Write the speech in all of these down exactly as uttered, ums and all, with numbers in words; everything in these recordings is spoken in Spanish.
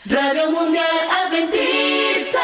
Radio Mundial Adventista.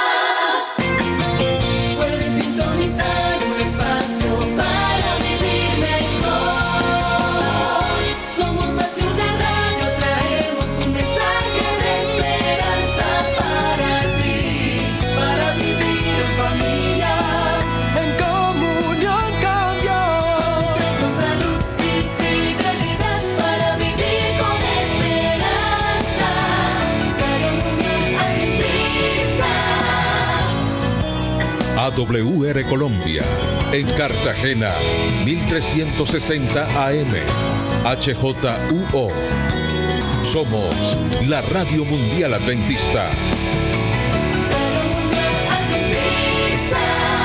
Puedes sintonizar un espacio para vivir mejor. Somos más que una radio, traemos un mensaje de esperanza para ti, para vivir en familia, en comunión con Dios, con salud y fidelidad, para vivir con esperanza. Radio Mundial Adventista. A W R Colombia, en Cartagena, mil trescientos sesenta A M, H J U O. Somos la Radio Mundial Adventista. Radio Mundial Adventista.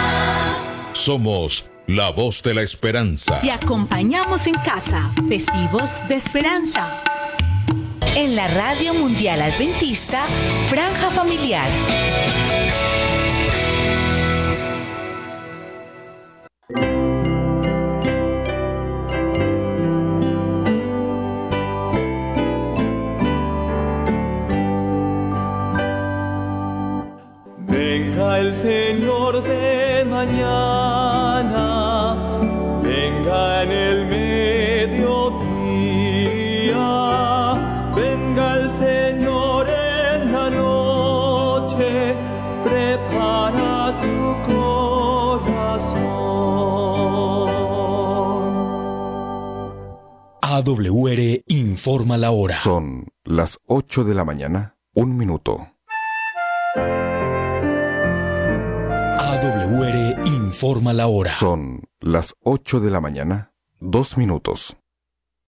Somos la voz de la esperanza. Te acompañamos en casa, festivos de esperanza. En la Radio Mundial Adventista, Franja Familiar. venga el Señor de mañana, venga en el mediodía, venga el Señor en la noche, prepara tu corazón. A W R informa la hora. Son las ocho de la mañana, un minuto. A W R informa la hora. Son las ocho de la mañana, dos minutos.